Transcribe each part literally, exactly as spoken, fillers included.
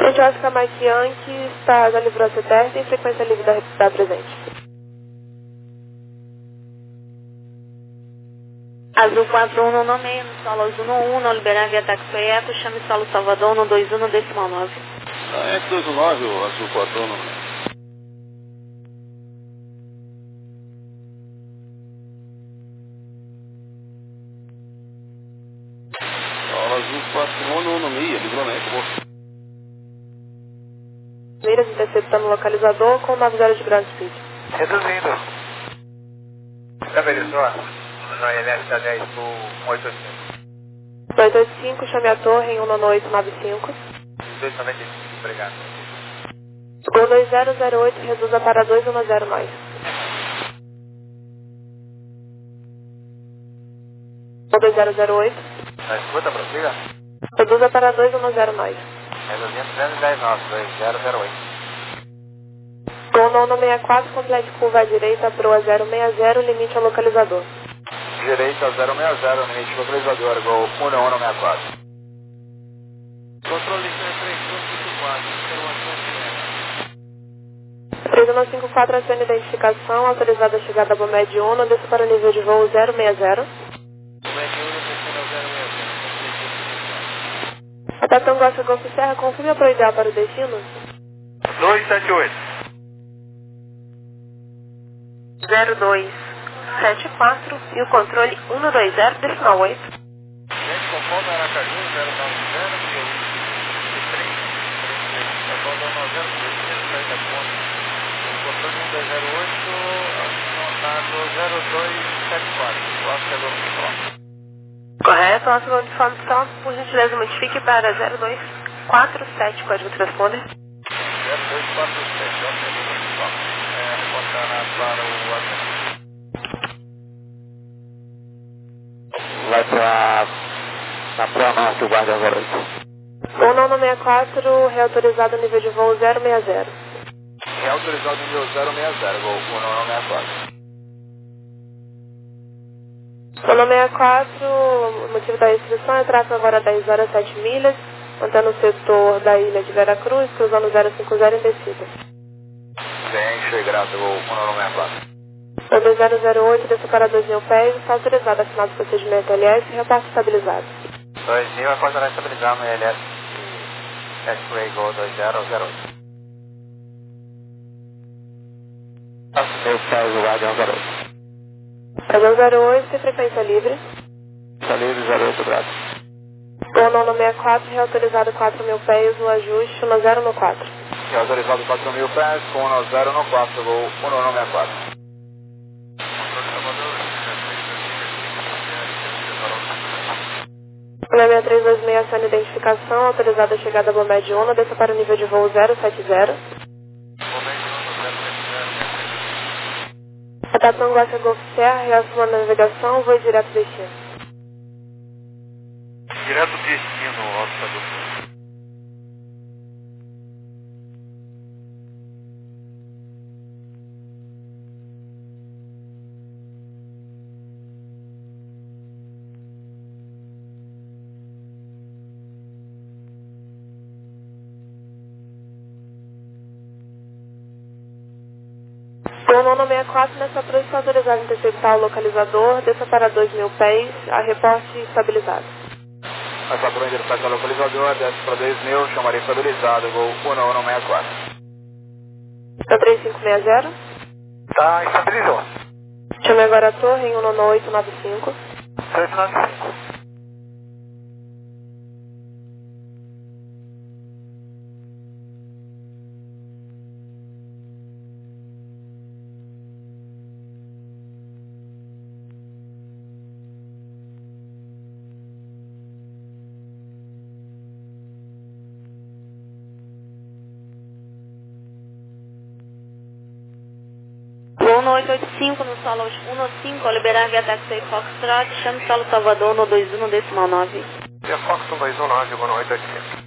Gente, Oscar Mike Yankee está já livrou a C T R, tem frequência livre da, da presente. Azul quatro um no meio, no solo azul no um, não liberar via táxi eco, chame solo Salvador no dois um no decimal nove. Ah, é dois um nove, o azul quatro um no meio. Solo azul quatro um no meio, livramento, moço. Miras interceptando o localizador com nove zero de ground speed. Reduzindo. Estabilizou. No I L S da dez por um oito cinco. dois oito cinco, chame a torre em um nove oito nove cinco. dois noventa e cinco, obrigado. Gol dois zero zero oito, reduza para dois um zero nove. Gol dois zero zero oito. Na escuta, prossiga. Reduza para dois um zero nove. Reduzindo duzentos e dez nove, dois zero zero oito. Gol nono sessenta e quatro, complete curva à direita, proa zero seis zero, limite ao localizador. Direita zero seis zero, limite localizador, gol um um sessenta e quatro. Controle três um cinco quatro, três um cinco quatro, acione identificação, autorizada a chegada a Bomed Uno, desça para o nível de voo zero seis zero. Rotação Gosta Golf Serra, confirme a proa ideal para o destino. dois sete oito. zero dois sete quatro e o controle um dois zero, decimal oito. Gente, com ponto Aracaju, zero nove zero, três, controle um dois zero oito, anotado zero dois sete quatro, Oscar Golf. Correto, Oscar Golf Stop, por gentileza modifique para zero dois quatro sete, código transponder. zero dois quatro sete, Oscar Golf Stop. É, reportar para o WhatsApp. Vai para na Proa Norte, o guarda agora. Gol nono sessenta e quatro, reautorizado nível de voo zero seis zero. Reautorizado nível zero seis zero, gol um não sessenta e quatro. Gol nono sessenta e quatro, o motivo da restrição é tráfego agora dez horas sete milhas, mantendo o setor da ilha de Veracruz, cruzando zero cinco zero em descida. Bem, cheio grato, gol um não sessenta e quatro. dois zero zero oito, desça para dois mil pés, está autorizado, assinado o procedimento L S e repasse estabilizado. dois mil, acordará estabilizar no L S. X-Ray Gol dois zero zero oito. Eu saio do Guardião zero oito. Guardião zero oito, tem frequência livre. Está livre, zero oito, grato. Gol nono sessenta e quatro, reautorizado quatro mil pés, no ajuste no zero no quatro. Reautorizado quatro mil pés, com um zero no quatro, gol um não sessenta e quatro. seis três dois seis, acione identificação, autorizada a chegada a Bomed Uno, desça para o nível de voo zero sete zero. Rotação Gosta Golf Serra, reação à navegação, voo direto destino. Direto destino, Oscar Golf. Gol nono sessenta e quatro, nessa proa está autorizado a interceptar o localizador, desça para dois mil pés, a reporte estabilizado. Essa proa interceptar o localizador, desce para dois mil, chamaria estabilizado, gol um não sessenta e quatro. Está três cinco seis zero. Tá, estabilizou. Chame agora a torre em um nove oito nove cinco. sete nove cinco. um oito oito cinco no solo um cinco, ao liberar via táxi Foxtrot, chame solo Salvador no dois um no decimal nove. Via Fox um dois um nove, um oito oito cinco.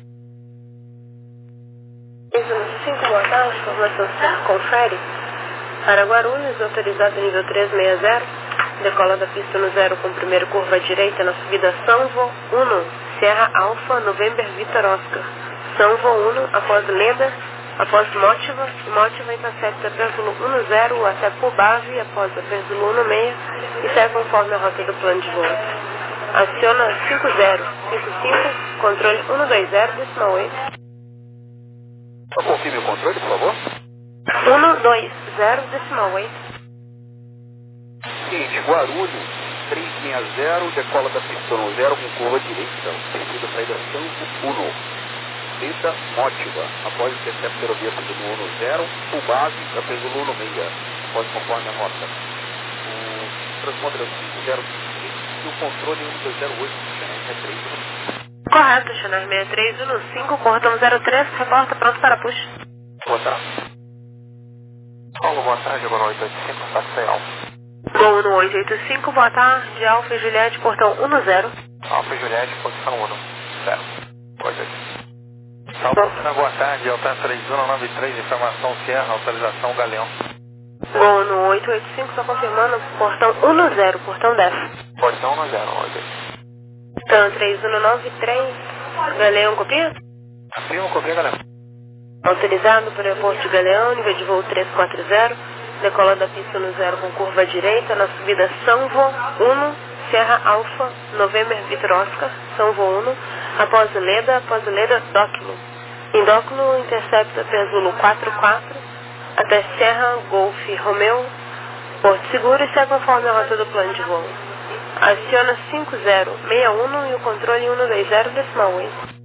cinco, boa tarde, informação Serra, confere. Para Guarulhos, autorizado nível trezentos e sessenta, decola da pista no zero com primeira curva à direita na subida Sanvo, um, Serra Alfa, November Vitor Oscar. Sanvo um, após Leda, após Motiva, Motiva intercepta Pêndulo um zero até Pubave, após a Pêndulo um seis e segue conforme a rota do plano de voo. Aciona cinco zero cinco cinco, controle um dois zero, decimal oito. Só confirme o controle, por favor. um dois zero, decimal oito. Seguinte, Guarulhos, três seis zero, decola da pista um zero com curva direita, perdida saída Sanvo um. Leda, Motiva, após intercepto ferrovia Pêndulo um zero, Pubave, da Pêndulo um seis, após conforme a rota. O transponder é o cinco zero cinco e o controle é um dois zero oito, Chanel sessenta e três um cinco. Correto, Chanel sessenta e três um cinco, portão zero três, reporta pronto para push. Boa tarde. Paulo, boa tarde, agora oito oito cinco, Taxi Alfa. Gol no oito oito cinco, boa tarde, Alfa e Juliette, portão um zero. Alfa e Juliette, posição um, zero. oito oito. Salve, boa tarde, Alta três um nove três, informação Sierra, autorização Galeão. Gol no oito oito cinco, só confirmando, portão um zero, portão dez. Portão um zero, oito oito. Então, três um nove três, Galeão, copia? Primo, copia, Galeão. Autorizado para o aeroporto de Galeão, nível de voo três quatro zero, decola da pista no zero com curva direita, na subida Sanvo um, Sierra Alfa, November Vitor Oscar, Sanvo um, após Leda, após Leda, Dóquilo. Em Dóquilo, intercepta Pêndulo quatro quatro, até Serra, Golf, Romeu, Porto Seguro e segue conforme a rota do plano de voo. Aciona cinco zero seis um e o controle um dois zero, decimal oito.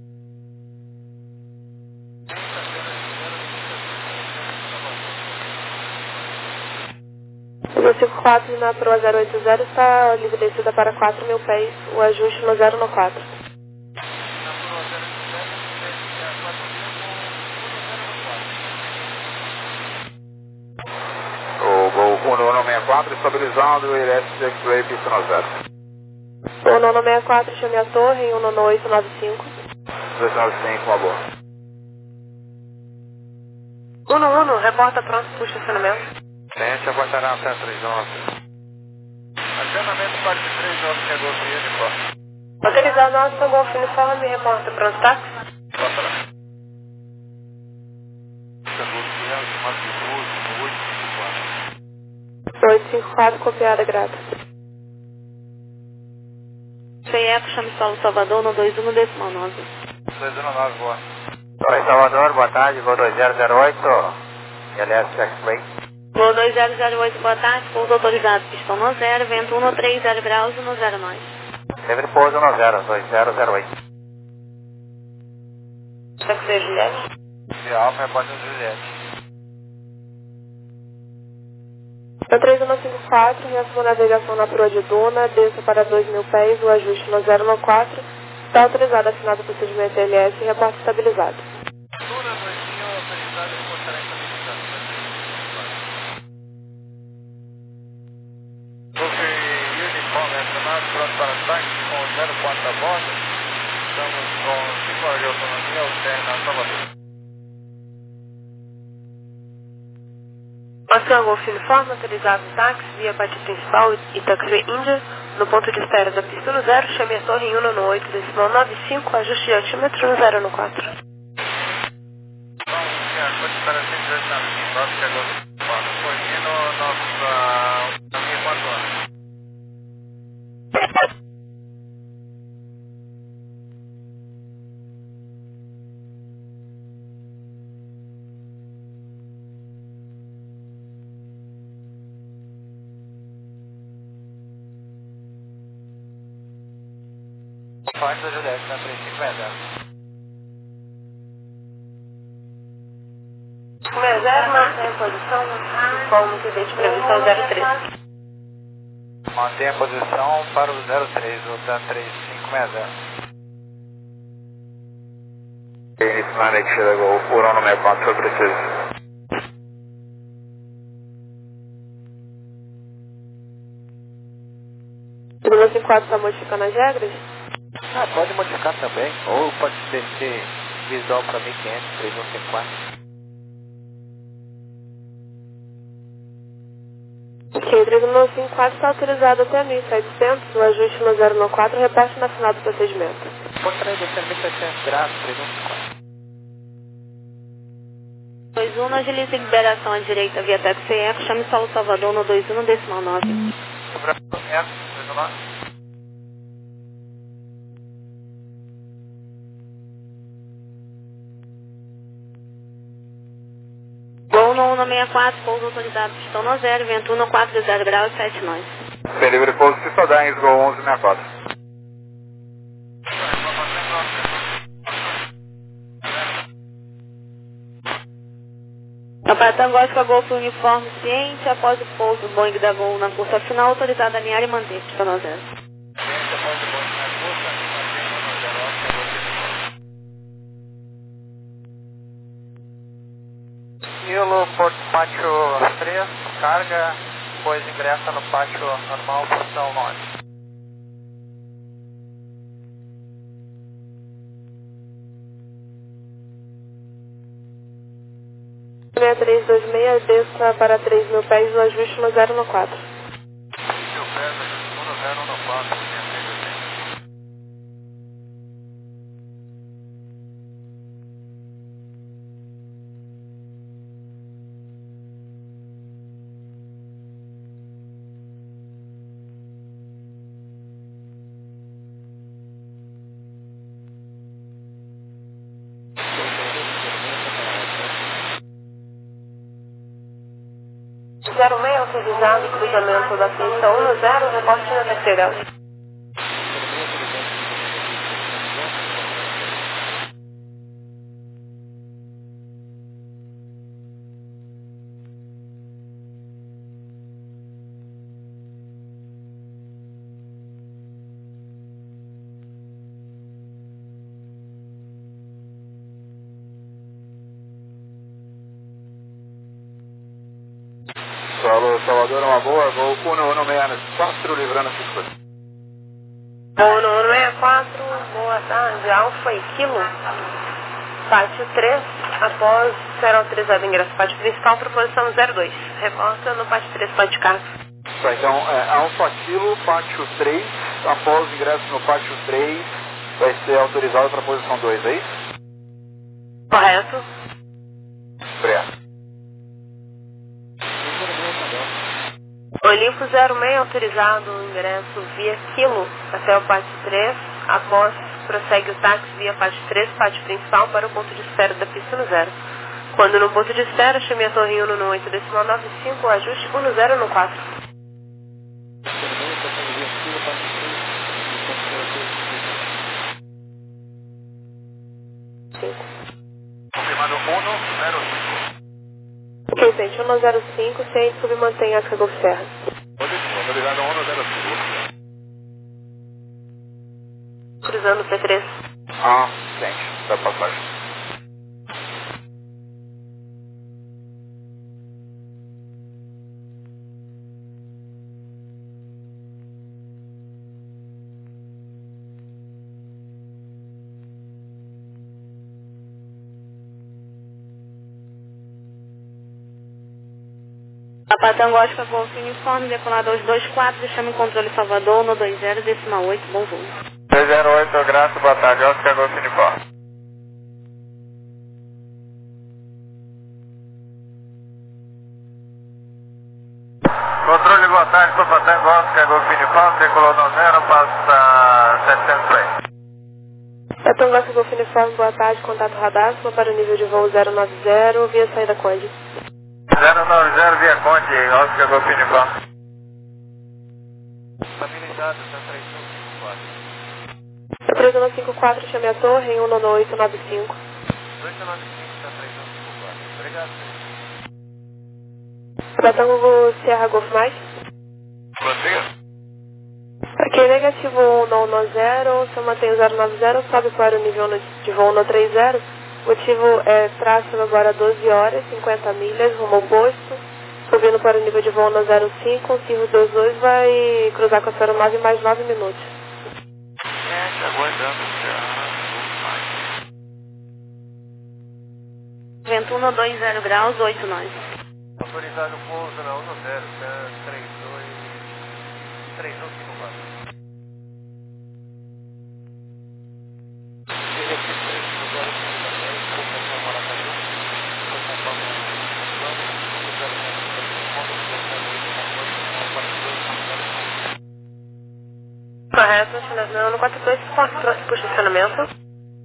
O cinco quatro na Proa zero oito zero está livre descida para quatro mil pés, o ajuste no zero no quatro. O Gol um um seis quatro, estabilizado, I L S X-Ray, pista no zero. O nono sessenta e quatro, chame a torre, em um nono oito nove cinco. dois nove cinco, uma boa. um um, reporta pronto para o estacionamento. Cliente aguardará até três nove. Acionamento parte três nove, chegou o uniforme. Autorizado nosso Golf uniforme, reporta pronto táxi. oito cinco quatro, copiada grata. C E F, chame Solo Salvador, no dois um, decimal nove. dois um nove, boa. Oi, Salvador, boa tarde, voo dois zero zero oito, L S X-Ray. Voo dois zero zero oito, boa tarde, pouso autorizado, pistão no zero, vento um três zero graus, no zero nove. Livre pouso no zero, dois zero zero oito. Taxi Juliette. De Alfa, repórter Juliette. Na três um cinco quatro, reação navegação na proa de Duna, desça para dois mil pés, o ajuste no zero no quatro, está autorizado, assinado o procedimento L S e reporte estabilizado. Duna dois mil, autorizado e reportará estabilizado. Golf Uniforme, acionado, pronto para táxi com zero quatro a bordo. Estamos com cinco horas de autonomia, ao Serra Salvador. Ocean Golf Uniforme, autorizado táxi, via parte principal e taxiway Índia, no ponto de espera da pista no zero, chame a torre em um no oito, decimal nove cinco, ajuste de altímetro no zero no quatro. Então, ponto de espera cento e nove cinco, chegou no quatro, corrigindo nossa autonomia quatro horas. Parte da Juliette, na três cinco zero. cinco zero, mantém a posição, informe que veio de previsão zero três. Mantém a posição para o zero três, o da três cinco zero. Inicialmente chegou o um seis quatro, foi preciso. O cinco quatro está modificando as regras? Ah, pode modificar também, ou pode descer visual para mil e quinhentos, três um cinco quatro. Ok, três um cinco quatro está autorizado até mil e setecentos, o ajuste no zero no quatro, reparte na final do procedimento. Pode trazer descer mil e setecentos graus, três um cinco quatro. dois um, agilize a liberação à direita via táxi Eco, chame Solo Salvador no dois um, decimal nove. Gol no um no sessenta e quatro, pouso autorizado, pistão no zero, vento um no quatro zero graus, sete nós. Delivery pouso Cidadães, Gol onze sessenta e quatro. Capitão Gótica Golf uniforme ciente, após o pouso do Boeing da Gol na cursa final, autorizado a alinhar e manter, pistão no zero. Kilo, Porto Pátio três, carga, depois ingressa no pátio normal, posição nove. seis três dois seis, desça para três mil pés, o ajuste no zero no quatro. Mil pés, ajuste no zero no quatro, seis três dois seis. zero seis autorizado, cruzamento da pista um no zero, reporte na terceira. Solo Salvador, uma boa, Gol um um sessenta e quatro, livrando a circulação. um um sessenta e quatro, boa tarde, Alfa e Kilo. Pátio três, após ser autorizado ingresso pátio principal para posição zero dois. Reporta no pátio três, pátio carro. Tá, então, é, Alfa Kilo, pátio três, após o ingresso no pátio três, vai ser autorizado para a posição dois, é isso? Correto. Certo. Olimpo zero seis autorizado o ingresso via Kilo até o pátio três, após prossegue o táxi via pátio três, pátio principal para o ponto de espera da pista no zero. Quando no ponto de espera, chame a torre um no oito decimal nove cinco, ajuste um no zero no quatro. Confirmado um zero cinco. Ok, gente, um no zero cinco, sem submantém a Golf Serra. Autorizado um zero cinco. Cruzando o P três. Ah, gente, da passagem. Capitão Gótica Golf uniforme, decolador dois quatro, chame controle Salvador no dois zero, decimal oito, bom voo. dois zero oito, graça, boa tarde, Oscar Golf uniforme. Controle, boa tarde, sou Capitão Oscar Golf uniforme, decolou no zero, passa setecentos pés. Capitão Gótica Golf uniforme, boa tarde, contato radar, sua para o nível de voo zero nove zero, via saída Conde. zero nove zero, via Conde, Oscar Golf uniforme. Estabilidade, três um cinco quatro. três um cinco quatro, chame a torre em um no oito nove cinco. oito nove cinco, três um cinco quatro. Obrigado, senhor. Capitão Sierra Golf mais. Prossiga. Ok, negativo um no zero, se eu mantenho zero nove zero, sobe para o nível de voo no três zero. Motivo é tráfego agora doze horas, cinquenta milhas, rumo oposto. Subindo para o nível de voo no zero cinco, o Cirro dois dois vai cruzar com a zero nove mais nove minutos. É, aguardando já. Vento um no dois zero graus, oito nós. Autorizado o pouso na um no zero, três dois, três um cinco quatro. Cessna, Chinesa no quatro dois quatro, próximo para o estacionamento.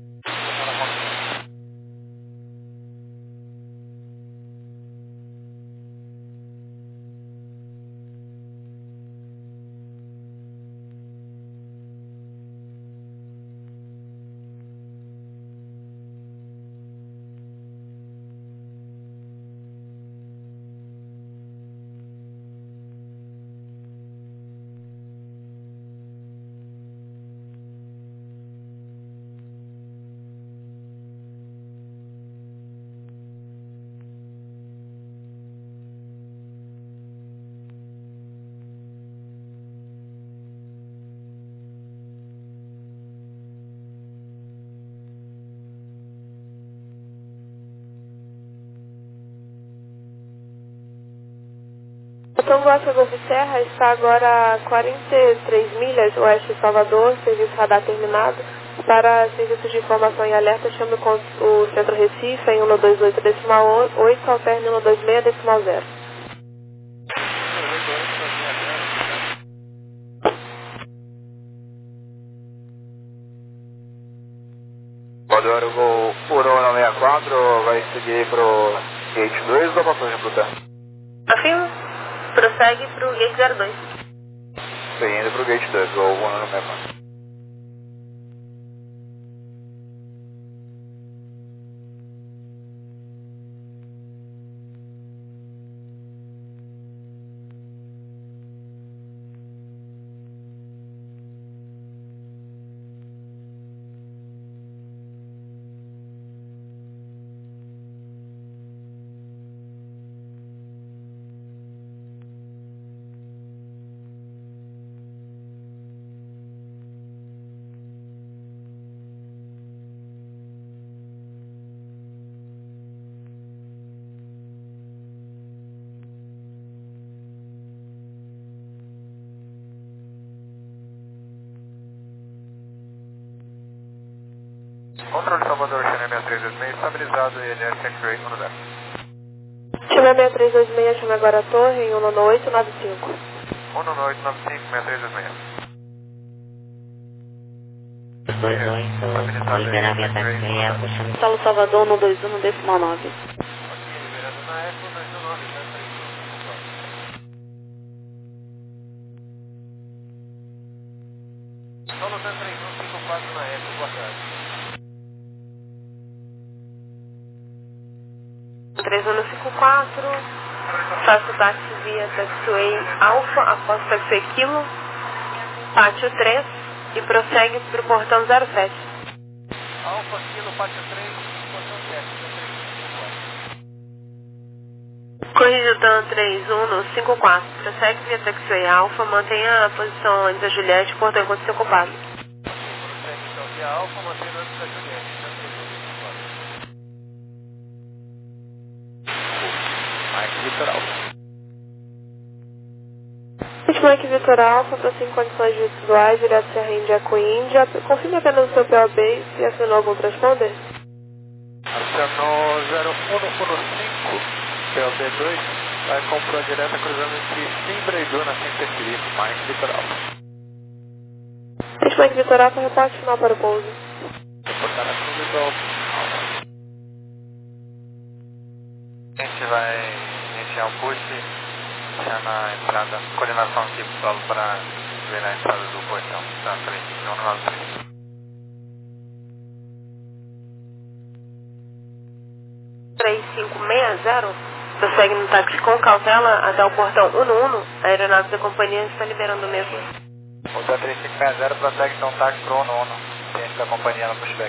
Tango Alfa Golf Serra está agora a quarenta e três milhas oeste de Salvador, serviço radar terminado. Para serviços de informação e alerta, chame com o Centro Recife em um dois oito decimal oito, alterne um dois seis decimal zero. Voador Gol por um nove seis quatro, vai seguir pro Gate dois ou passagem pro terra? Afirma. Prossegue para o Gate zero dois. Seguindo pro Gate dois, Gol um nove seis quatro. Controle Salvador, China seis três dois seis, estabilizado e L S X-Ray um dez. China seis três dois seis, chama agora a torre em um oito nove cinco. um oito nove cinco, seis três dois seis. dois oito, vou liberar a via táxi aí, Alfa, chama Salo Salvador um dois um decimal nove. Solo três três um cinco quatro na Eco, boa tarde. três um cinco quatro, faça o táxi via Taxiway Alfa, após Taxiway Kilo, Pátio três e prossegue para o portão zero sete. Alfa, Kilo, Pátio três, portão sete. Corrija Dan três um cinco quatro, prossegue via Taxiway Alfa, mantenha a posição antes da Juliette, portão enquanto esteja ocupado. Prossegue então via Alfa, mantendo antes da Juliette, Dan três um cinco quatro. Mike Vitor Alfa. Último aqui, Vitor Alfa, para em condições visuais, direto Serra Índia com Índia. Confirme apenas o seu P O B e assinou algum transponder? Acionou zero um um cinco, P O B dois, vai comprar direta cruzando entre Simbra e Duna, sem interferir, Mike Vitor Alfa. Último aqui, Vitor Alfa, reporte final para o pouso. Reportar a cruz do Alfa. A gente vai iniciar o push. Já na entrada, coordenação aqui pro solo para ver na entrada do portão, da frente, não no lado três. três cinco seis zero, prossegue no táxi com cautela até o portão um um, a aeronave da companhia está liberando o mesmo. O da três cinco seis zero prossegue então táxi pro um um, cliente da companhia no pushback.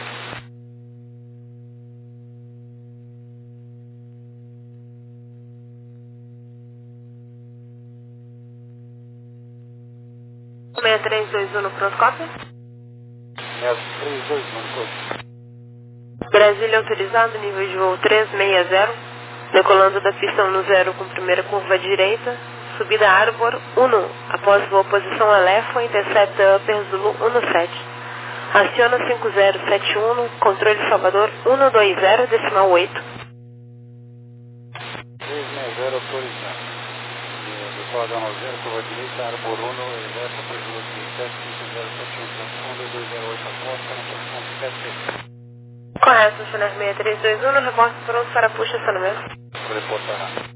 seis três dois um no Proscópio. seis três dois um no Proscópio. Brasília autorizado, nível de voo três seis zero, decolando da pista um zero com primeira curva direita, subida Arbor um, após voo posição Alefa, intercepta Upper Zulu um sete. Aciona cinco zero sete um, controle Salvador um dois zero decimal oito. três seis zero autorizado. decola da nove zero, curva direita, Arbor Uno, reversa, prejuízo de sete cinco zero sete um, transponder dois zero oito aposta, na posição sete. Correto, Channel seis três dois um, reporte pronto para push acionamento. Vou reportar.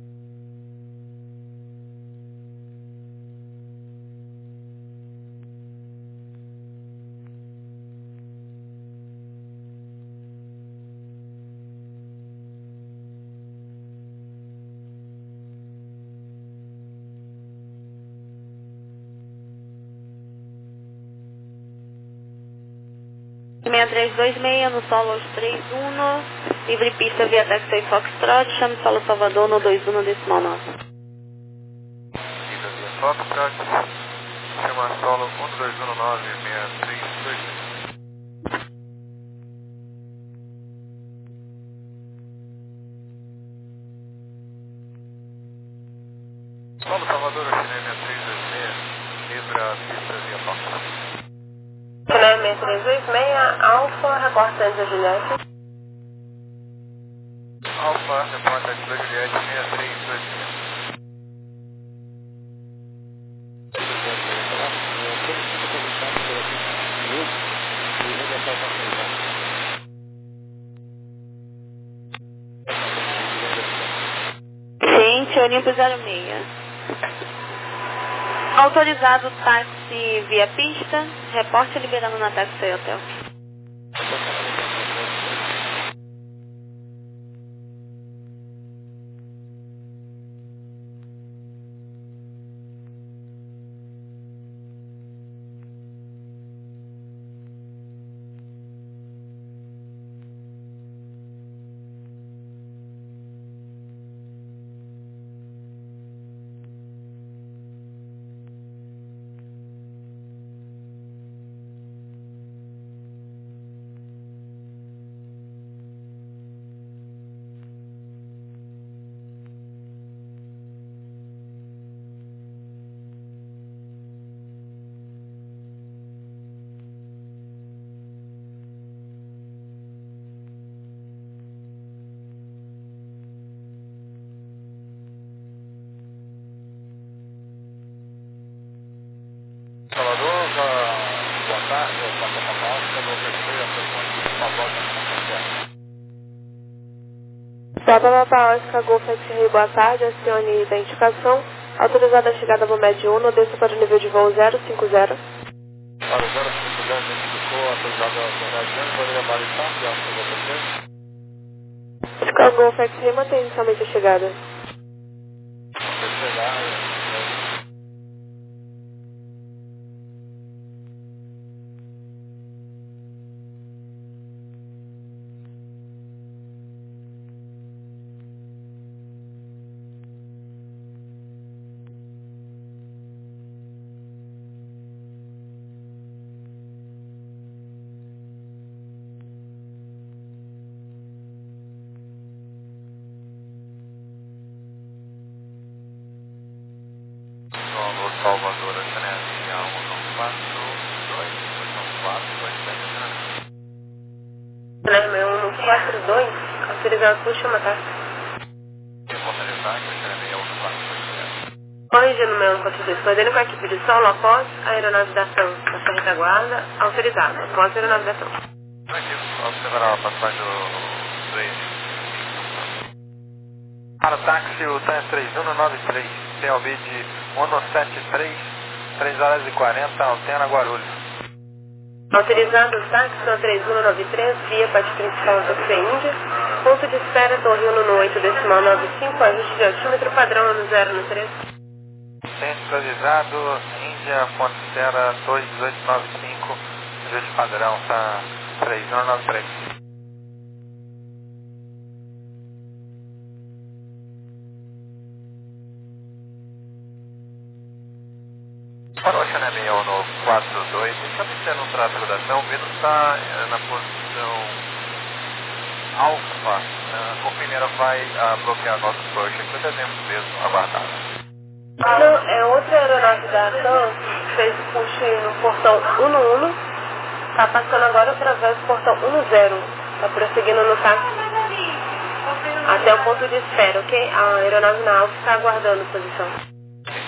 seis três dois seis no solo três um, livre pista via Taxi Foxtrot, chame solo Salvador no dois um decimal nove. Pista via Foxtrot, chama solo um dois um nove seis três dois seis. Solo Salvador, seis três dois seis, livre a pista via Foxtrot. Channel seis três dois seis, Alfa, reporta antes da Juliette. Alfa, reporta antes da Juliette, seis três dois seis. Gente, Olimpo zero seis. Autorizado táxi via pista, reporte liberando na Taxi Hotel. Salvador, boa tarde, eu passo a palavra, eu oferecer a sua uma volta na Papa Papa Oscar Golf X-Ray, boa tarde, acione a identificação. Autorizada a chegada do Med Uno, desça para o nível de voo zero cinco zero. Para o zero cinco zero, identificou, autorizada a Med Uno, poderia balizar, já chegou para você? Oscar Golf X-Ray, mantém inicialmente a chegada. Salvador, a Chanelinha um quatro dois, um quatro dois sete. Chanelinha um quatro dois, autorizado por chama táxi. Autorizado, Chanelinha um quatro dois. Corrigir no meu um quatro dois, coordenando com a equipe de solo após a aeronave da ação da sua retaguarda, autorizado, após a aeronave da ação. Aqui, observará a passagem do três. Para o táxi, o T três um nove três, T L V de um sete três, três horas e quarenta, Altena Guarulhos. Autorizado o táxi três um nove três, via parte principal do Taxi Índia, ponto de espera Torre Uno no oito decimal nove cinco, ajuste de altímetro padrão no zero no três. Centralizado, Índia, ponto de espera dois oito nove cinco, ajuste padrão, tá três um nove três. Para o Chanelinha um quatro dois, estamos tendo um tráfego da ação, o Vênus está na posição alfa, uh, o Peneira vai uh, bloquear nosso push, que devemos mesmo aguardar. Não, é outra aeronave da ação, fez o push no portão um um, está passando agora através do portão um zero, está prosseguindo no táxi até o ponto de espera, ok? A aeronave na alfa está aguardando posição.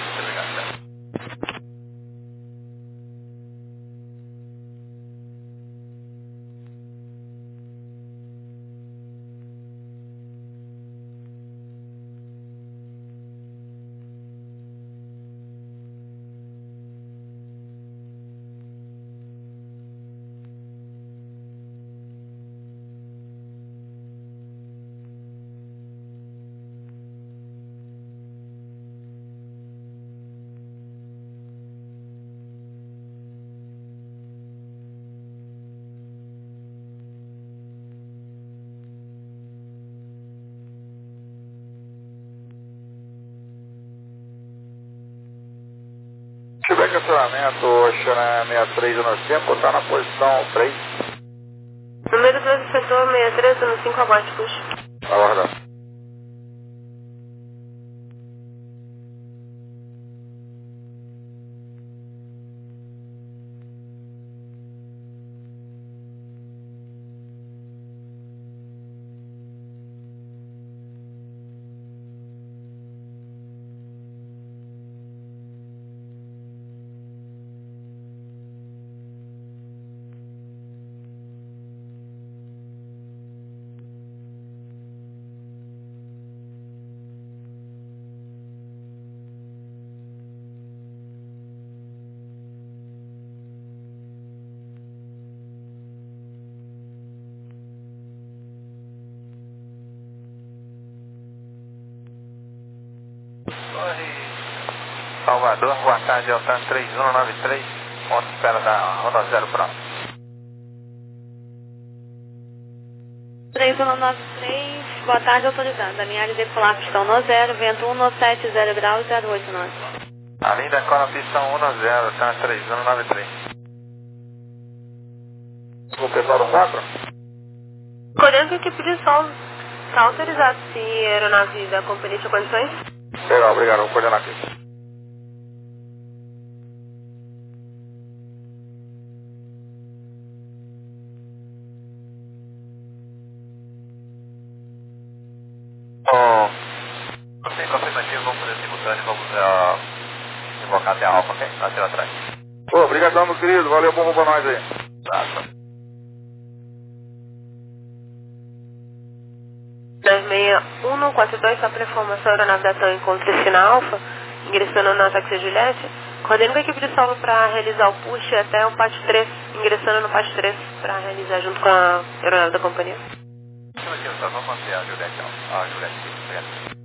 estacionamento Xana sessenta e três no cinco, está na posição três. Número doze, setor sessenta e três no cinco, aguarde, puxa. Aguardando. Salvador, boa tarde, Altan três um nove três, ponto de espera da Rota Zero Próximo. três um nove três, boa tarde, autorizado. A linha de decolar pistão no zero, vento um sete zero graus, zero oito nove. A linha decola pistão um zero, Altan três um nove três. O pessoal do quatro? Colhendo que a equipe de solo está autorizado se a aeronave da companhia tinha condições? Legal, obrigado, vou coordenar aqui. Você confirmativo, vamos fazer simultâneo, vamos uh, invocar até a Alfa, ok? Nasceu atrás. Ô, obrigadão, meu querido, valeu, bom pra nós aí. Tá. nove seis um quatro dois, só para informação, a aeronave da TAM encontra-se na Alfa, ingressando na Taxi Juliette. Coordeno com a equipe de solo para realizar o push até o P A T três, ingressando no P A T três para realizar junto com a aeronave da companhia. Aqui, só vamos manter a Juliette, ó. A Juliette, obrigado.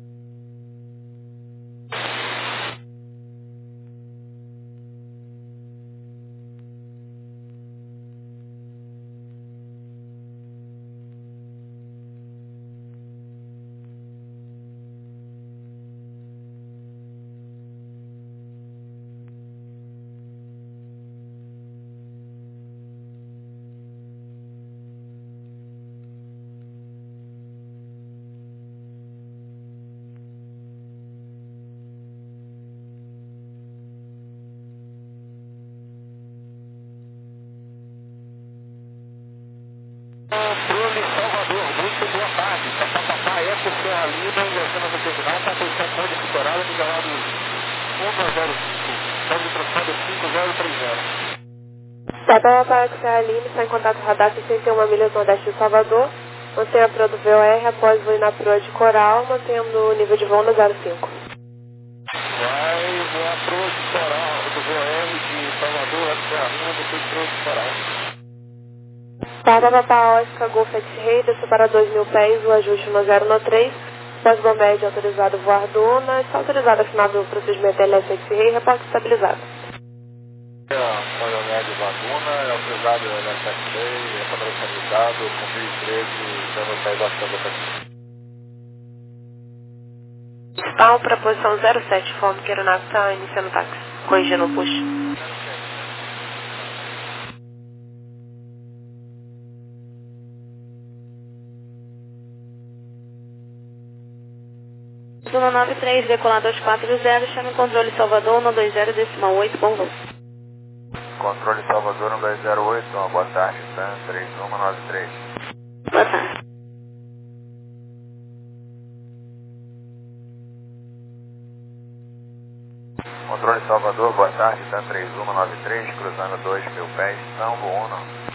Bruno Salvador, muito boa tarde. Papapá, Eco Serra Lima, ingressando no terminal, está posição ponte estourada, nivelado um zero cinco, pode transporte cinco zero três zero. Papapá, Eco Serra Lima, está em contato com o radar sessenta e uma milhas nordeste de Salvador. Mantenha a proa do V O R após voo na proa de Coral, mantendo o nível de voo no zero cinco. Vai voar proa de Coral, do V O R de Salvador, Eco Serra Lima, depois proa de Coral. Papa Papa Oscar Golf X-Ray, desceu para dois mil pés, o ajuste no zero no três, pós-bombed autorizado voar Duna, está autorizado assinado o procedimento L S X-Ray, reporte estabilizado. Pós-bombed Laguna, é autorizado L S X-Ray, reporte estabilizado, com mil e treze, dando sair da ação da Spal para a posição zero sete, forma que a aeronave está iniciando o táxi, corrigindo o push. um nove três, decolar dois quatro zero, chame controle Salvador, um dois zero, decimal oito, bom voo. Controle Salvador, um dois zero oito, boa tarde, TAM três um nove três. Boa tarde. Controle Salvador, boa tarde, TAM três um nove três, cruzando dois mil pés, São Uno.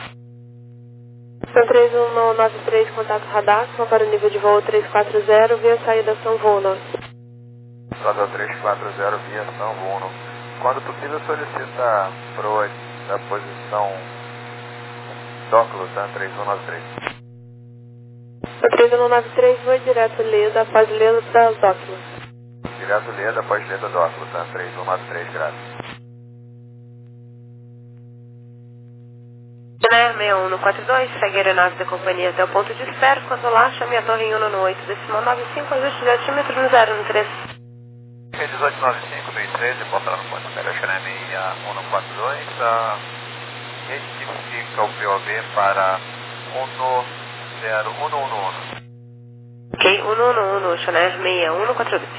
São três um nove três, contato radar, só para o nível de voo três quatro zero, via saída São Uno. Salvador três quatro zero, via São Uno. Quando possível, solicita proa da posição Dóculo, TAM três um nove três. São três um nove três, voo direto Leda, após Leda da Dóculo. Direto Leda, após Leda Dóculo, TAM três um nove três, graças. seis um quatro dois, segue a aeronave da companhia até o ponto de espera. Quando lá, chame a torre em um no oito, decimal nove cinco, ajuste de altímetro no zero no três. dezoito nove cinco, dois três, reportado no ponto aéreo Xeremia um quatro dois, uh, retifica o P O V para um zero um um um. Ok, um um um um, Chanel seis um quatro dois.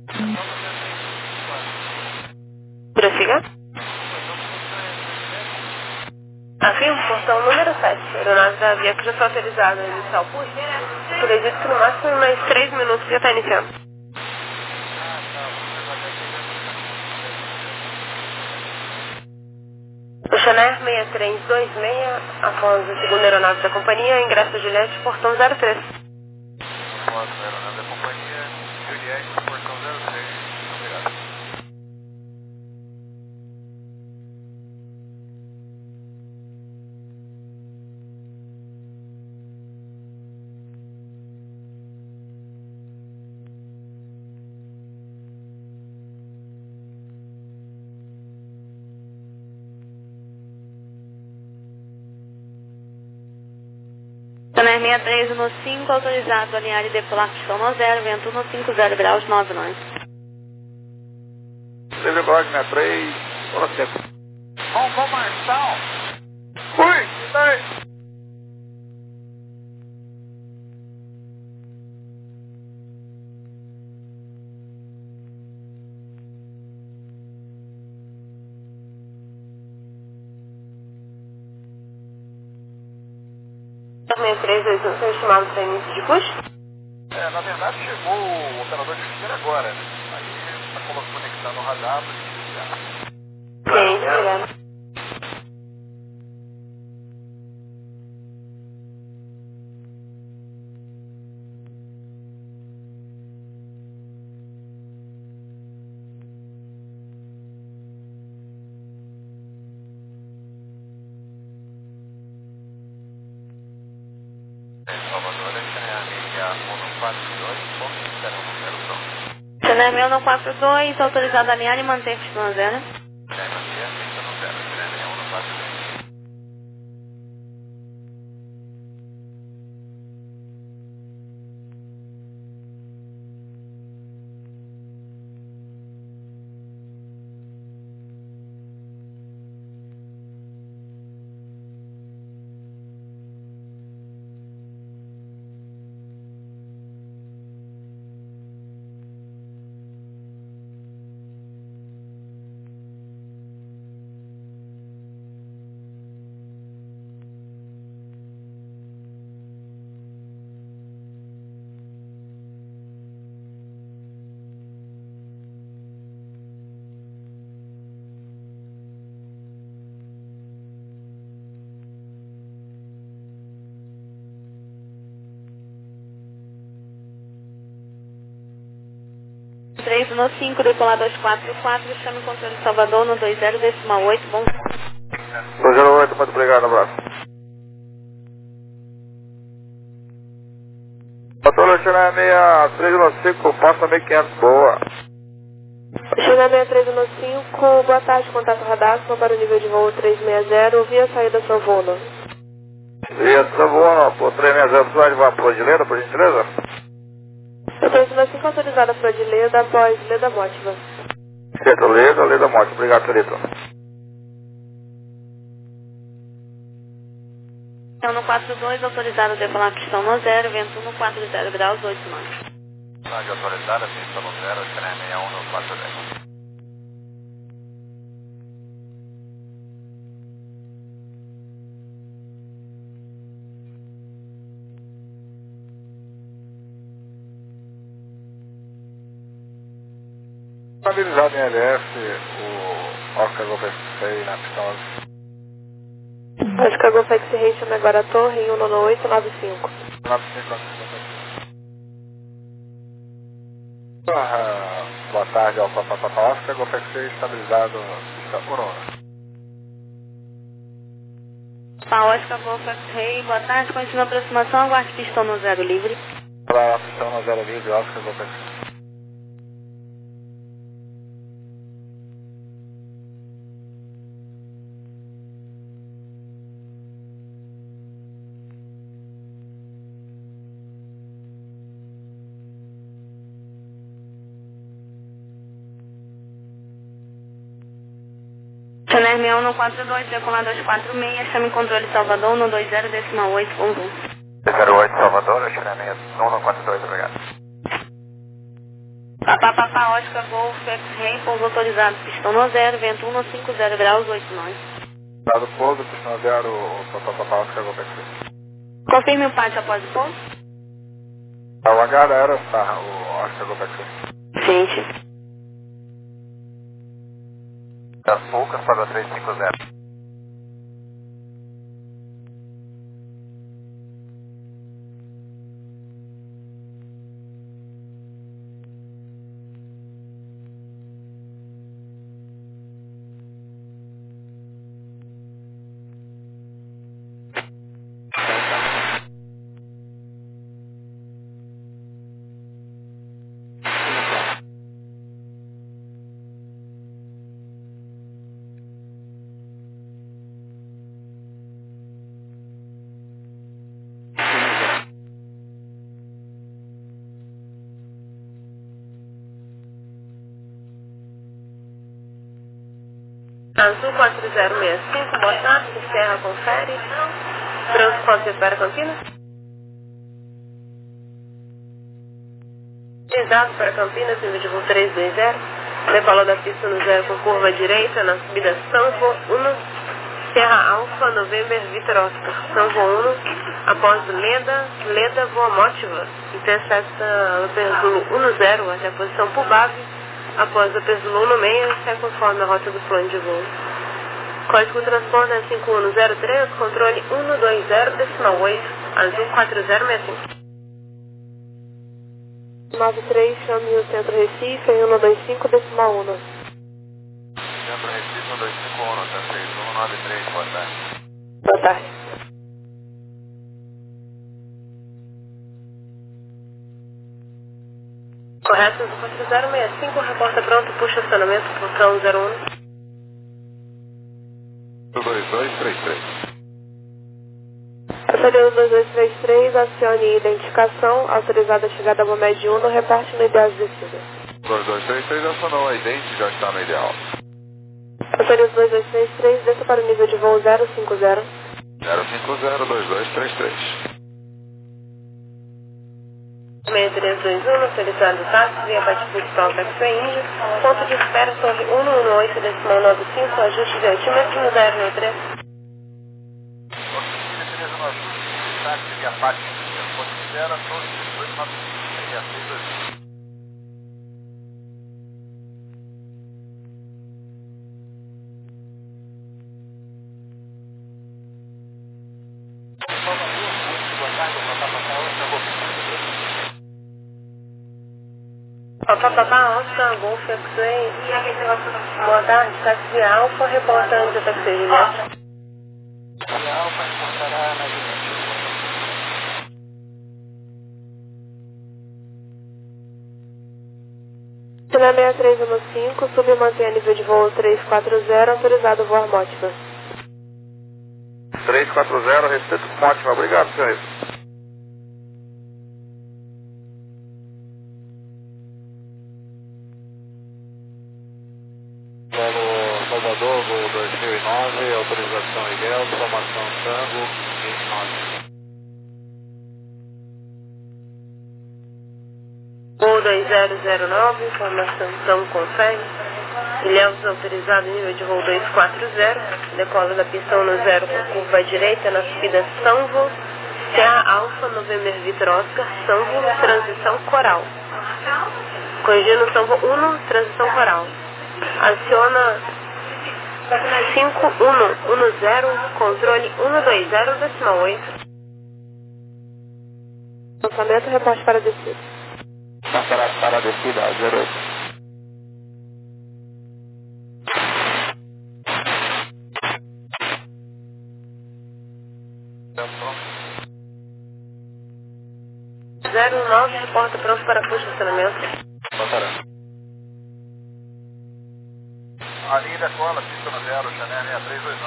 Prossiga. Afirmo, portão número sete. A aeronave da Via que já foi autorizada a iniciar o curso. Acredito que no máximo em mais três minutos já está iniciando. O Chanel seis três dois seis, Afonso, segunda aeronave da companhia, ingresso Juliette, portão zero três. Afonso, aeronave da companhia, Juliette, portão zero três. Obrigado. Chanel seis três um cinco, autorizado a alinhar e decolar pistão no zero, vento um cinco zero graus nove nove. Livre Blog sessenta e três, hora cinco. Hong Kong Marçal. Fui! Sai! seis três dois um, seu estimado para início de curso? É, na verdade chegou o operador de primeira agora, né? Aí está conectando o radar para iniciar. Sim, obrigado. Salvador, Xeremia um quatro dois, ponto zero um zero pronto. Chanel seis um quatro dois, autorizado a alinhar e manter pistão no zero. Xeremia cinco um zero, Xeremia um quatro dois. três um cinco, decolar dois quatro quatro, chame o controle de Salvador no dois zero decimal oito, bom. dois zero oito, muito obrigado, abraço. Motor Chanel seis três um cinco, passa mil e quinhentos, boa. Chanel seis três um cinco, boa tarde, contato radar, para o nível de voo trezentos e sessenta, via saída São Paulo. Via São Paulo, por trezentos e sessenta, precisa de uma Prodileda, por gentileza? O trezentos e cinco autorizada para Leda após Leda Mótiva. Certo, Leda, Leda Morte, obrigado, Felipe. um quatro dois, autorizado a decolar pistão no zero, vento um quatro zero graus oito nove. Rádio autorizada, pista no zero, Xeremia um quatro dois. Estabilizado em L F, o Oscar Golf seis na pistão. Oscar Golf X-Ray, chame agora a torre em um nove oito nove cinco. nove cinco nove cinco. Ah, boa tarde, Alfa Papa Oscar Golf seis estabilizado pista um. A Oscar Golf X-Ray, boa tarde, continua a aproximação, aguarde pistão no zero livre. Para a pistão no zero livre, Oscar Golf seis. Chanel seis um quatro dois, decolar dois quatro seis, chame controle Salvador, um dois zero, decimal oito, com voo. zero oito Salvador, Chanel seis um quatro dois, obrigado. Papá, papá, Oscar, Golf, X-Ray, pouso autorizado, pistão no zero, vento um cinco zero graus, oito nove. Dado pouso, pistão zero, papapá, Oscar, Golf X-Ray. Confirme o pátio após o pouso. O H da Aerostar, o Oscar, Golf X-Ray. Gente. Das poucas para três cinco zero. Azul quatro zero seis cinco, boa tarde, Serra confere. Transporte para Campinas. Exato para Campinas, nível de voo três dois zero. Decola da pista no zero com curva direita, na subida Sanvo um, Serra Alfa, November, Vitor Oscar. Sanvo um, após Leda, Leda, voa Motiva. Intercepta o Perzulo um zero até a posição Pubave. Após o Perzulo um seis, sai conforme a rota do plano de voo. Código transporte é cinco um zero três, controle um dois zero, decimal oito, Azul quatro zero seis cinco. nove três, chame o Centro Recife, em um dois cinco, decimal um. Centro Recife um dois cinco um, tá seis um nove três, boa tarde. Boa tarde. Correto, Azul quatro zero seis cinco, reporta pronto, puxa acionamento, portão zero um. dois dois três três. Passageiro dois dois três três, acione identificação, autorizada a chegada a Momed um, reparte no ideal de descida. dois dois três três acionou, a idente já está no ideal. Passageiro dois dois três três, desça para o nível de voo zero cinco zero. zero cinco zero dois dois três três. seis três dois um, autorizado táxi, via Batiput para o Taxi Índio. Ponto de espera, torre um um oito, decimal nove cinco, ajuste de altímetro no zero nove três. Táxi via Pátio, ponto de espera, torre dois nove cinco, Papapá, Oscar, Golf, X-Ray. Boa tarde, táxi via Alfa, reportando de Taxi Juliette. Via Alfa encontrará na Juliette. Chile seis três um cinco, sub mantém nível de voo três quatro zero, autorizado voar Motiva. três quatro zero, respeito com Motiva. Obrigado, senhor. Salvador, voo dois mil e nove, autorização Miguel, formação Tango, vinte e nove. Voo dois zero zero nove, informação Tango confere. Ilhéus autorizado nível de voo dois quatro zero, decola da pista um zero com curva à direita na subida Sanvo, Serra Alfa, November, Vitor Oscar, Sanvo, transição Coral. Corrigindo Sanvo um, transição Coral. Aciona cinco um um zero, controle um dois zero, decimal oito. Lançamento, reporte para a descida. Para, para a descida, zero oito. zero nove, reporta pronto para puxo de estacionamento. Passará. Ali da cola, pista no zero, Chanel seis três dois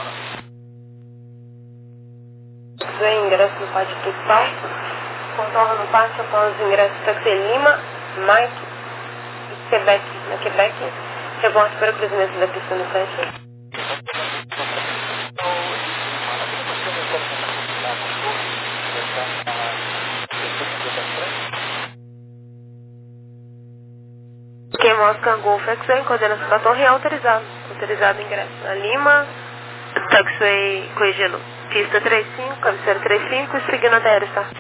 um. Vem ingresso no pátio principal. Contorno no pátio após o ingresso de Taxi Lima, Mike e Quebec, na Quebec. Reporte para o cruzamento da pista no sete. Quem Oscar Golf X-Ray, coordenação da torre, é autorizado. Autorizado ingresso na Lima, taxiway Coigelo, pista trinta e cinco, cabeceira trinta e cinco e seguindo até aéreo, tá?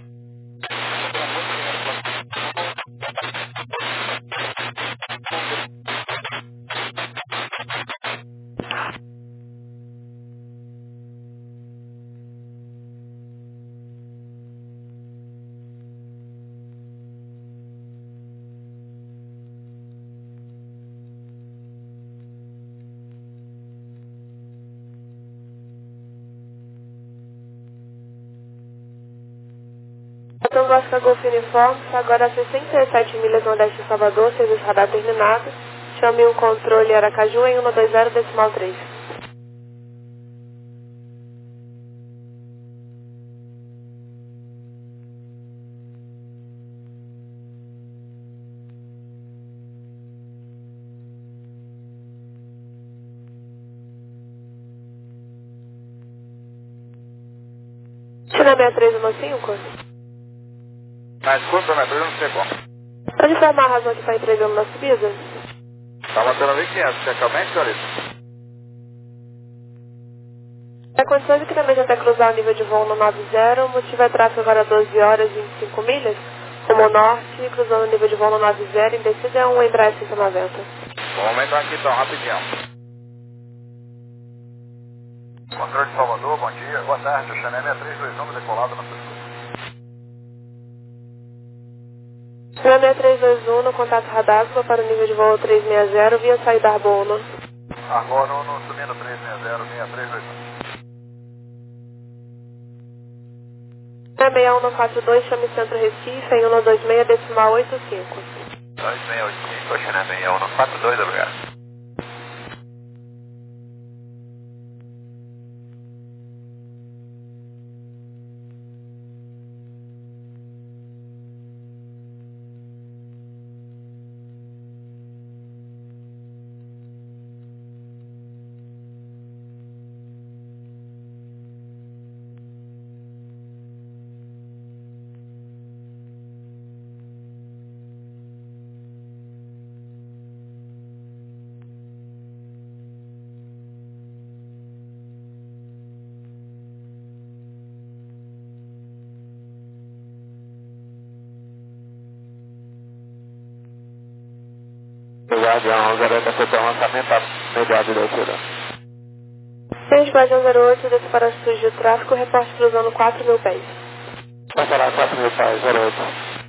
Então, Oscar Golf Uniforme, agora a sessenta e sete milhas nordeste de Salvador, serviço radar terminado. Chame um controle Aracaju em cento e vinte decimal três. China sessenta e três quinze. Mas quanto na empresa não sei como. Pode informar a razão que está entregando na subida? Tá matando mil e quinhentos, quer que aumente, senhorita? É condições aqui também de até cruzar o nível de voo no noventa, o motivo é tráfego agora doze horas e vinte e cinco milhas, rumo norte, cruzando o nível de voo no noventa, em descida é um Embraer cento e noventa. Vamos aumentar aqui então, rapidinho. Controle de Salvador, bom dia. Boa tarde, o Chanel sessenta e três vinte e um decolado na pessoa. China sessenta e três vinte e um, no contato radar, para o nível de voo trezentos e sessenta, via saída Arbono. Arbono, no subindo trezentos e sessenta, sessenta e três vinte e um. seis seis um quatro dois, chame Centro Recife, em cento e vinte e seis decimal oitenta e cinco. dois seis oito cinco, Chanel sessenta e um quatro dois, obrigado. Guardião, zero oito, você lançamento mediado da altura. Seis Guardião zero oito, desce para a atitude de tráfego, reporte cruzando quatro mil pés. Vai parar quatro mil pés, zero oito.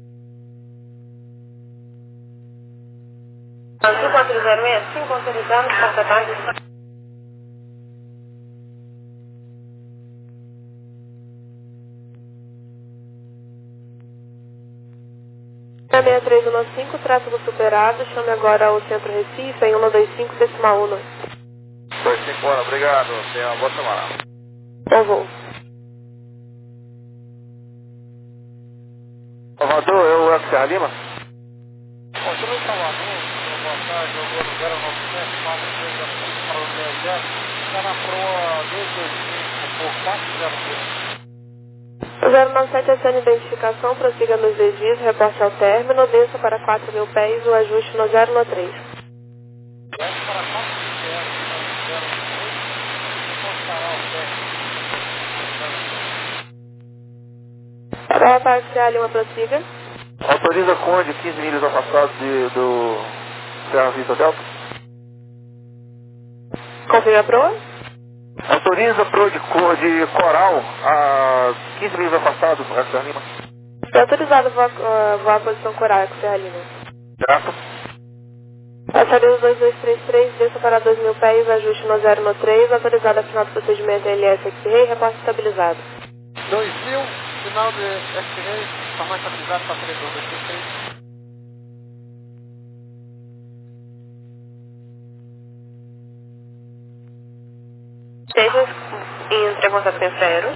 Azul quatro zero seis cinco, autorizado, porta-tarde. sessenta e três quinze, tráfego superado, chame agora o Centro Recife, em cento e vinte e cinco decimal um. dois cinco, obrigado, tenha uma boa semana. Bom voo. Salvador, eu, X Lima. Controle de Salvador, boa tarde, eu vou no zero nove sete quatro três para o dez zero, está na proa dois dois cinco por quatro zero três. zero nove sete aciona identificação, prossiga nos desvios, reporte ao término, desça para quatro mil pés, o ajuste no zero nove três. Desce para quatro zero zero três, encostará ao término. Para parcial uma prossiga. Autoriza Conde quinze milhas afastados de, do Serra Vista Delta. Confirme a proa. Autoriza Pro de, cor, de Coral a quinze milhas afastados, X Lima. É autorizado voar, uh, voar a posição coral com Serra Lima. Graças. Passaria dois dois três três, desça para dois mil pés, ajuste no zero no três, autorizado a final do procedimento L S X-Ray, reporte estabilizado. dois mil, final de X-Ray, tamanho estabilizado para três dois três três. Esteja em contato com esse aero.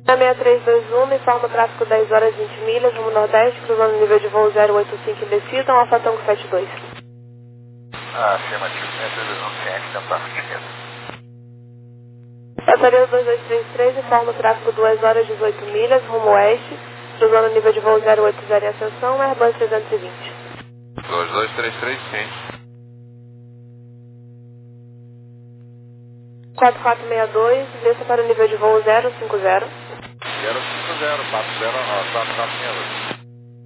Na seis três dois um, informa o tráfego dez horas e vinte milhas, rumo nordeste, cruzando o nível de voo zero oito cinco indeciso, um Alfa Tango setenta e dois. Ah, afirmativo, seis três dois um, ciente, tentar esquerda. Passageiro dois dois três três, informa o tráfego duas horas e dezoito milhas, rumo oeste, cruzando o nível de voo zero oito zero em ascensão, Airbus trezentos e vinte. dois dois três três, ciente. quatro quatro seis dois, desça para o nível de voo zero cinco zero. zero cinco zero, quatro zero, quatro quatro seis dois.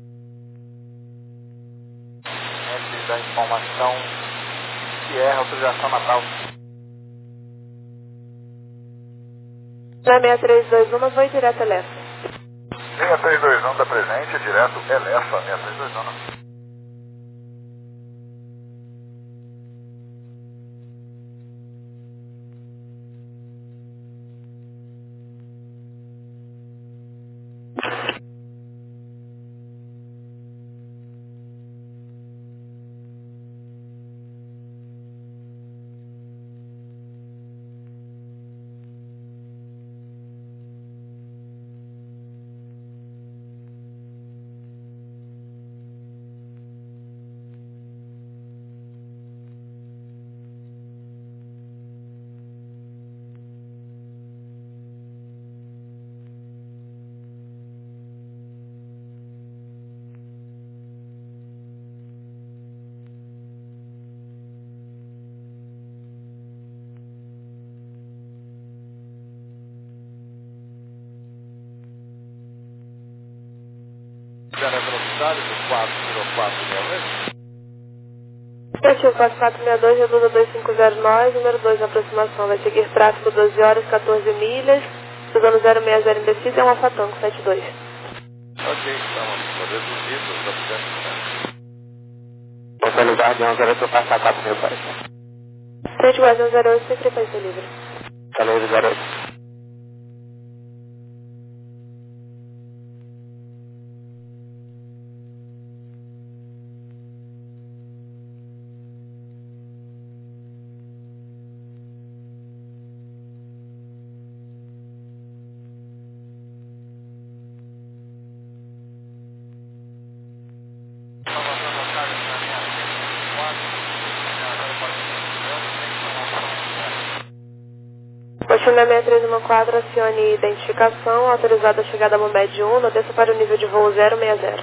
Antes da informação, que é a autorização Natal. Na seis três dois um, vou direto a Lefa. seis três dois um da presente, direto, Elefa, seis três dois um. Já na velocidade do quatro zero quatro seis dois. Positivo quatro quatro seis dois, redunda dois cinco zero nove, número dois na aproximação. Vai seguir tráfego doze horas e quatorze milhas, cruzando zero seis zero indeciso, é um Alfa Tango setenta e dois. Ok, estamos reduzidos, estamos Localidade um zero oito para quatro mil pés. Frente Guardião zero oito, sem frequência livre. Calor zero oito. Mochila seis três um quatro, acione identificação, autorizada a chegada a Momed um, desça para o nível de voo zero seis zero.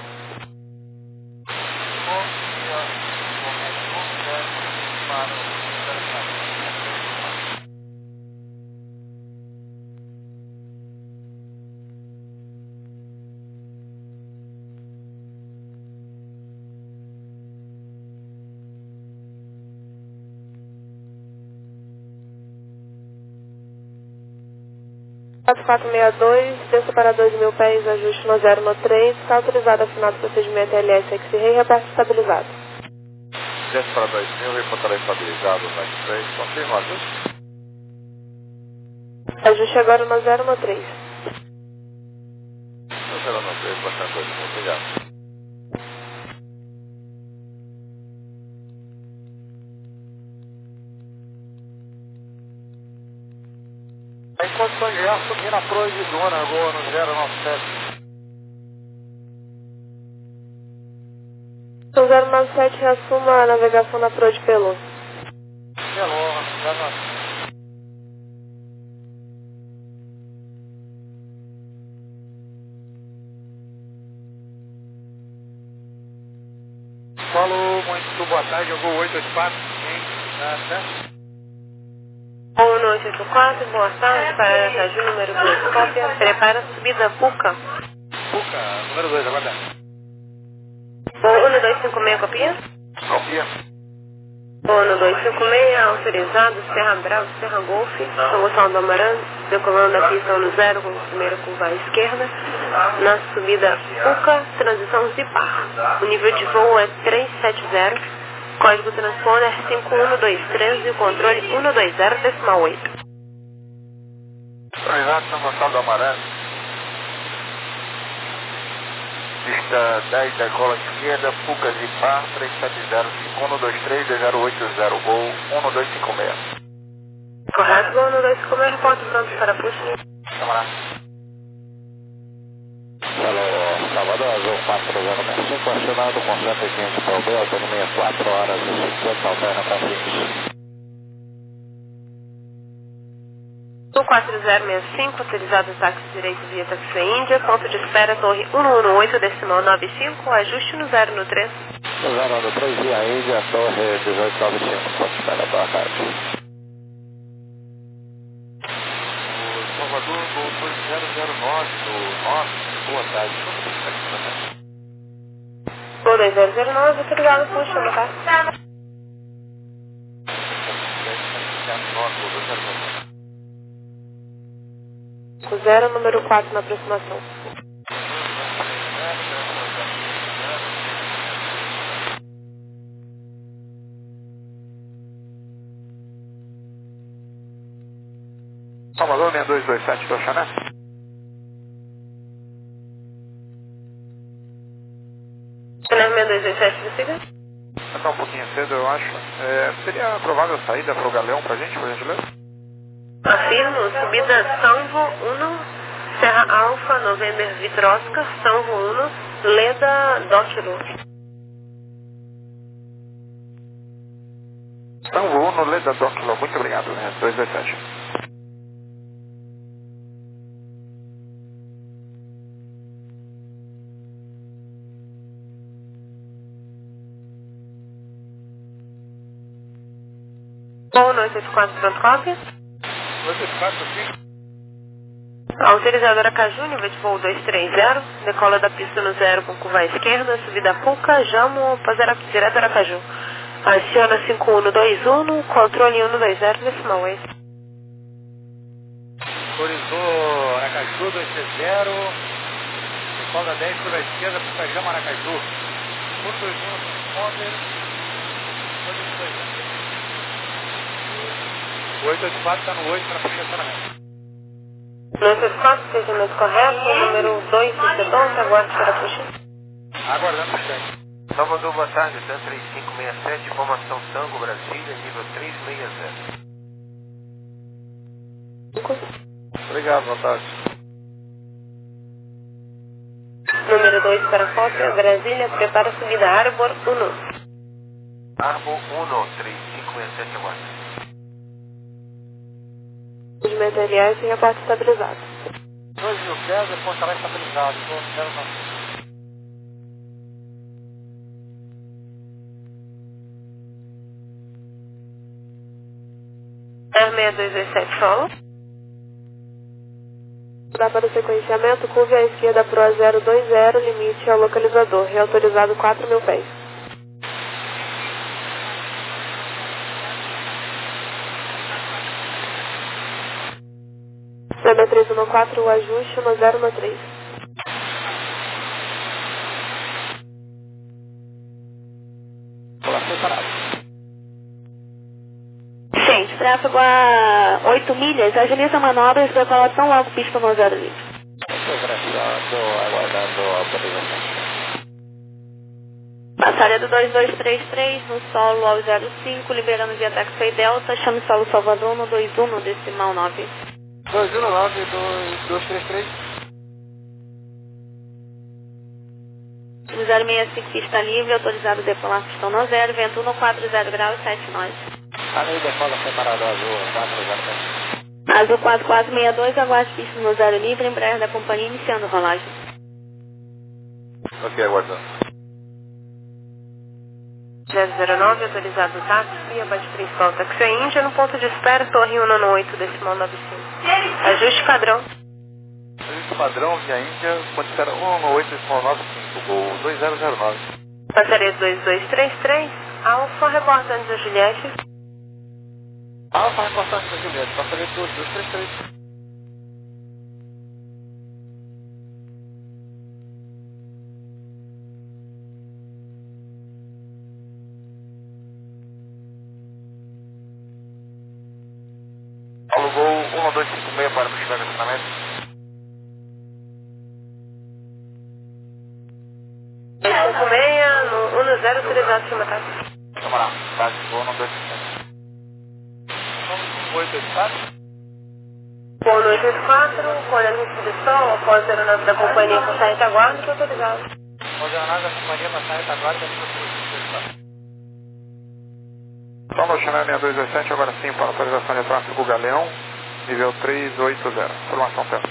quatro quatro seis dois, desça para dois mil pés, ajuste no zero no três, está autorizado afinado o procedimento L S X-Ray, reparto estabilizado. desce para dois mil, reportará estabilizado no três, confirma ajuste. Ajuste agora no zero no três. No zero no três, bastante dois mil, obrigado. Aí condição de ar, subir na proa de zona agora no zero nove sete. No zero nove sete, reassuma a navegação na proa de Pelô. Pelô, zero nove sete. Falou, muito boa tarde, eu vou oito oito quatro, hein? Tá certo? um oito oito quatro, boa tarde, para Caju, número dois, cópia, prepara a subida Puca. Puca, número dois, aguarda. um dois cinco seis, copia? Copia. um dois cinco seis, autorizado, Serra Bravo, Serra Golf, promoção do Amarante, decolando a pista no zero, com primeira curva à esquerda, na subida Puca, transição Zipar. O nível de voo é trezentos e setenta. Código transponder cinco um dois três e o controle um dois zero decimal oito. Autorizado, São Gonçalo do Amarante. Pista dez, decola esquerda, Puca Zipar, trezentos e setenta, cinco um dois três, zero oito zero, gol um dois cinco seis. Correto, gol um dois cinco seis, reporte pronto para push. Camarada. zero seis cinco acionado com cento e quinze P O B, autonomia quatro horas e cinquenta, alterna para fins. quatro zero seis cinco, autorizado táxi direito via Taxi Índia, ponto de espera Torre cento e dezenove, decimal noventa e cinco, ajuste no zero no três. zero no três via Índia, Torre dezoito noventa e cinco, ponto de espera, boa tarde. O Salvador, Gol zero zero nove, do norte, boa tarde. Gol dois zero zero nove, autorizado por chama, tá? Com zero, número quatro na aproximação. Salvador seis dois dois sete do Xané. Xané seis dois dois sete, prossiga. Está um pouquinho cedo, eu acho. É, seria provável saída para o Galeão para a gente, por gentileza? Afirmo, subida Salvo um, Serra Alfa, November Vitor Oscar, Salvo um, Leda Dóquilo. Salvo um, Leda Dóquilo, muito obrigado, né? dois dois sete. Bom, oito oito quatro, pronto, cópia. oito oito quatro, sim. Autorizado Aracaju, nível de voo dois três zero, decola da pista no zero com curva à esquerda, subida Puca, Jamo, para direto Aracaju. Aciona cinco um dois um, controle um dois zero, decimal oito. Autorizou Aracaju dois três zero, decola dez curva à esquerda, Puca, Jamo, Aracaju. um dois um, responder, oito oito quatro está no oito para puxar estacionamento. oito oito quatro, segmento correto, número dois setenta, aguarde para puxar. Aguardando o cheque. Salvador, boa tarde, Dan três cinco seis sete, informação Tango, Brasília, nível três seis zero. Obrigado, boa tarde. Número dois para cópia, Brasília, prepara a subida Arbor um. Arbor um, três cinco seis sete, aguarde. Os materiais e a porta estabilizada. dois mil pés, a porta vai estabilizada. Então, zero nove. seis dois dois sete, solo. Dá para o sequenciamento, curva à esquerda Pro A zero dois zero, limite ao localizador, reautorizado quatro mil pés. C B três um quatro, o ajuste no zero no três. Olá, separado. Gente, tráfego a oito milhas, agiliza manobras, decolação logo pista no zero livre. Progressando, aguardando a autorização. Passaré do dois dois três três no solo ao zero cinco, liberando via Taxi Delta, chame solo Salvador no dois um, decimal nove. dois um nove, dois três três. No zero seis cinco, pista livre, autorizado decolar pistão no zero, vento um quatro zero graus, sete nós. Ali decola separado azul, quatro zero três. Azul quatro quatro seis dois, aguarde pista no zero livre, embraer da companhia iniciando rolagem. Ok, aguardando. zero zero nove, autorizado táxi, abate principal Taxi Índia, no ponto de espera, Torre cento e oito, decimal noventa e cinco. Ajuste padrão. Ajuste padrão via Índia, ponto de espera um oito, decimal noventa e cinco, gol dois zero zero nove. Passaria dois dois três três, Alfa, reportando a Juliette. Alfa, reportante da Juliette, passaria dois dois três três. Alugou um dois cinco seis para puxar o estacionamento. dois cinco seis, no um zero três zero, cima tá? Camarada, tá, um dois cinco seis. oito oito quatro. Bom, oito oito quatro, com a luz de sol, após a aeronave da companhia com saída aguardo, autorizado. Coordenada Companhia Passagem Itaguara da Vila Cruz. Solo Channel seis dois dois sete, agora sim, para autorização de tráfego Galeão, nível três oito zero. Informação tela.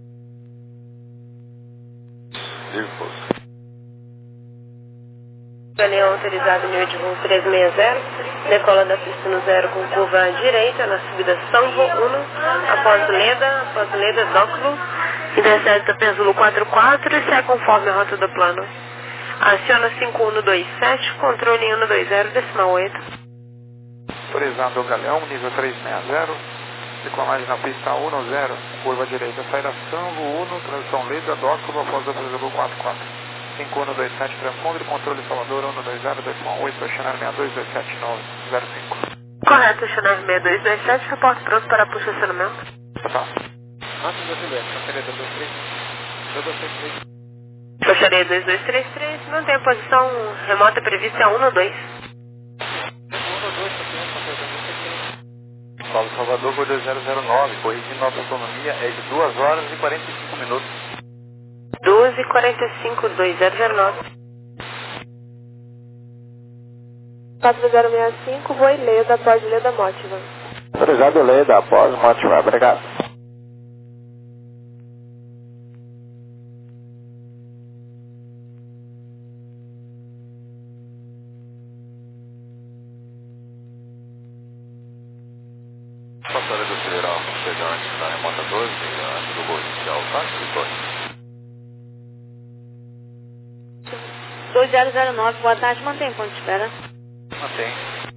Galeão autorizado nível de voo trezentos e sessenta, decola da pista no zero com curva à direita, na subida Sanvo um, após Leda, após Leda Dóculo, intercepta Pesulo quatro quatro e segue conforme a rota do plano. Aciona cinco um dois sete, controle um dois zero, decimal oito. Autorizado o Galeão, nível trezentos e sessenta, decolagem na pista um zero, curva à direita, saída Sanvo um, transição Leda Dóculo, após a Pesulo quatro quatro. cinco um dois sete, transpondre, controle Salvador um dois zero, decimal oito, Channel seis dois dois sete nove zero cinco. Correto, Channel seis dois dois sete, reporte pronto para posicionamento. Tá. Antes do acidente, passaria dois dois três, dois dois três. Passaria dois dois três três, mantém a posição remota prevista um dois. Paulo Salvador foi dois zero zero nove, corrigindo nossa autonomia é de duas horas e quarenta e cinco minutos. doze e quarenta e cinco, dois zero zero nove. quatro zero seis cinco, voo em Leda, após Leda Mótiva. Autorizado Leda, após Mótiva, obrigado. Passaria do Federal, chegar antes da remota doze, antes do voo inicial, tá? dois zero zero nove, boa tarde, mantém ponto de espera. Mantém.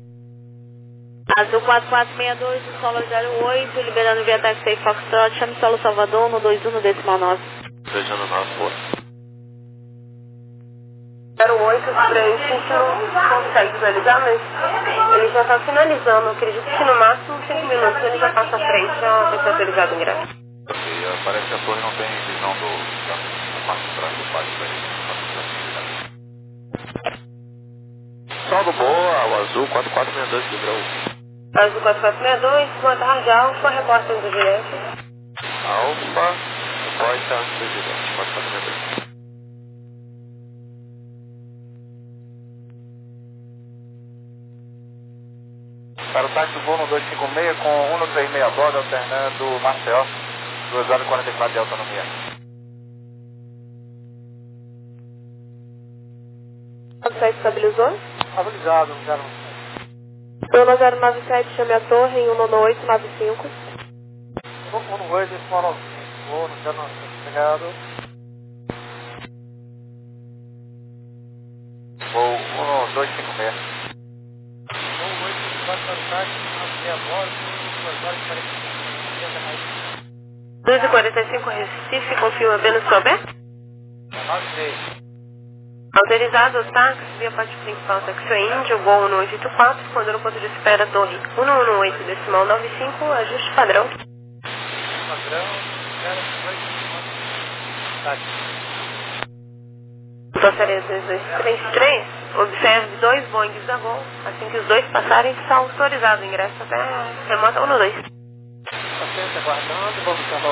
Azul quatro quatro seis dois, solo zero oito, liberando via taxi Foxtrot, chame solo Salvador no dois um decimal nove. Beijando na rua. zero oito, frente, não consegue visualizar, mas ele já está finalizando. Acredito que no máximo cinco minutos ele já passa à frente, já vai ser autorizado o ingresso. Ok, parece que a torre não tem visão do da parte de trás do pátio aí. Saldo boa, o azul quatro quatro seis dois, livrou. Azul quatro quatro seis dois, boa tarde, Alfa, repórter do gerente. Alfa, repórter do gerente, quatro quatro seis dois. Para o táxi do voo no dois cinco seis com um três seis a bordo, alternando Maceió, duas horas e quarenta e quatro de autonomia. Já estabilizou? Estabilizado, zero. um zero nove sete, chame a torre em um oito nove cinco. um no oito, esse moral cinco, voo no zero nove sete, obrigado. Voo um dois cinco seis. Voo oito, quatro para o táxi, meia bordo, duas horas e quarenta e cinco. dois e quarenta e cinco, Recife, confirma Vênus Sober. nove seis. Autorizado o táxi via parte principal Taxi Índio, Gol um oito oito quatro, quando no ponto de espera torre um um oito decimal nove cinco, ajuste padrão. Padrão, zero oito táxi. Passaria dois dois três três, observe dois Boeings da Gol, assim que os dois passarem, está autorizado o ingresso até remota um dois. Paciência aguardando, vamos chamar